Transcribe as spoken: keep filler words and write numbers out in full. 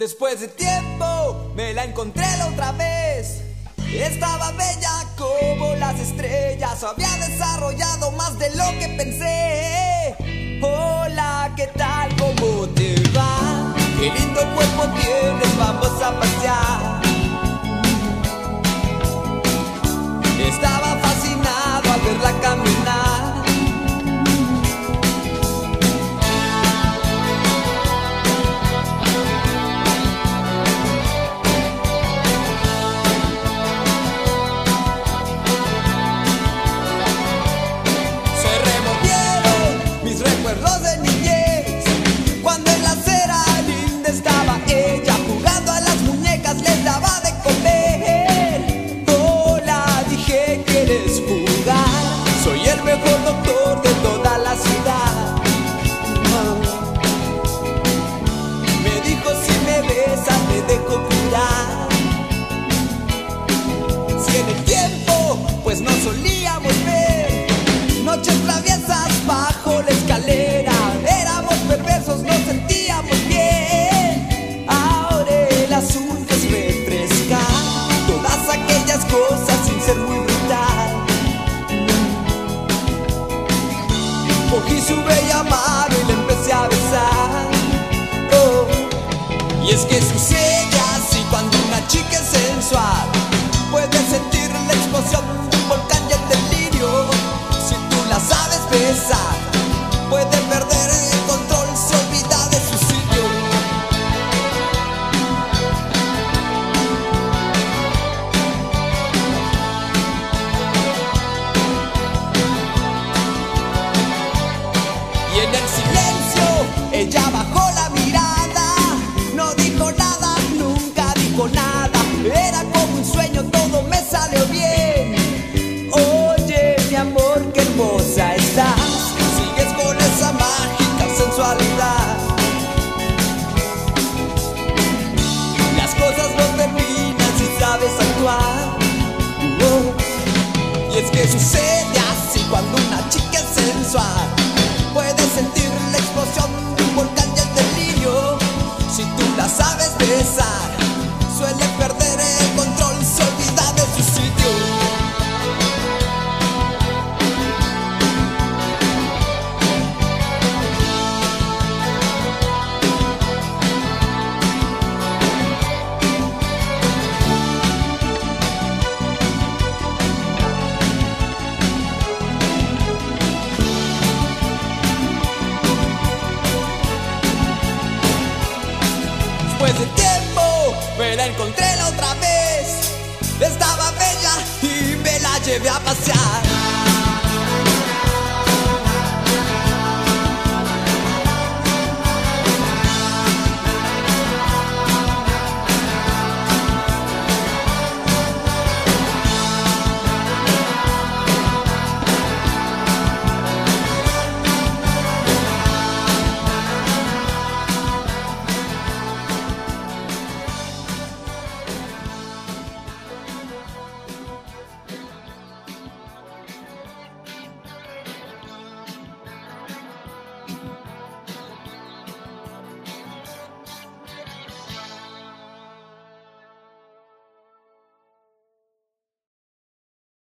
Después de tiempo me la encontré la otra vez. Estaba bella como las estrellas, había desarrollado más de lo que pensé. Hola, ¿qué tal? ¿Cómo te va? Qué lindo cuerpo tienes, vamos a pasear. Estaba fascinado al verla caminar. Recuerdos de niñez, cuando en la acera linda estaba ella, jugando a las muñecas les daba de comer. Hola, dije, ¿quieres jugar? Soy el mejor doctor de toda la ciudad. Me dijo, si me besas me dejo curar. Si en el tiempo pues no solíamos ver noches traviesas bajo la escalera, éramos perversos, nos sentíamos bien. Ahora el asunto es refrescar todas aquellas cosas sin ser muy brutal. Cogí su bella mano y le empecé a besar. Oh. Y es que sucede así cuando una chica es sensual, puedes sentir la explosión de un volcán y el delirio. Si tú la sabes besar, puede perder el control, se olvida de su sitio. Y en el silencio ella bajó la mirada, no dijo nada, nunca dijo nada. Era como un sueño, todo me salió bien. Oye, mi amor, qué hermosa estás, sigues con esa mágica sensualidad. Las cosas no terminan si sabes actuar. Oh. Y es que sucede así cuando una chica es sensual, puedes sentir la explosión de un volcán y el delirio. Si tú la sabes besar, suele perder el control, se olvida de su sitio. Después de tiempo me la encontré la otra vez. Estaba bella y me la llevé a pasear.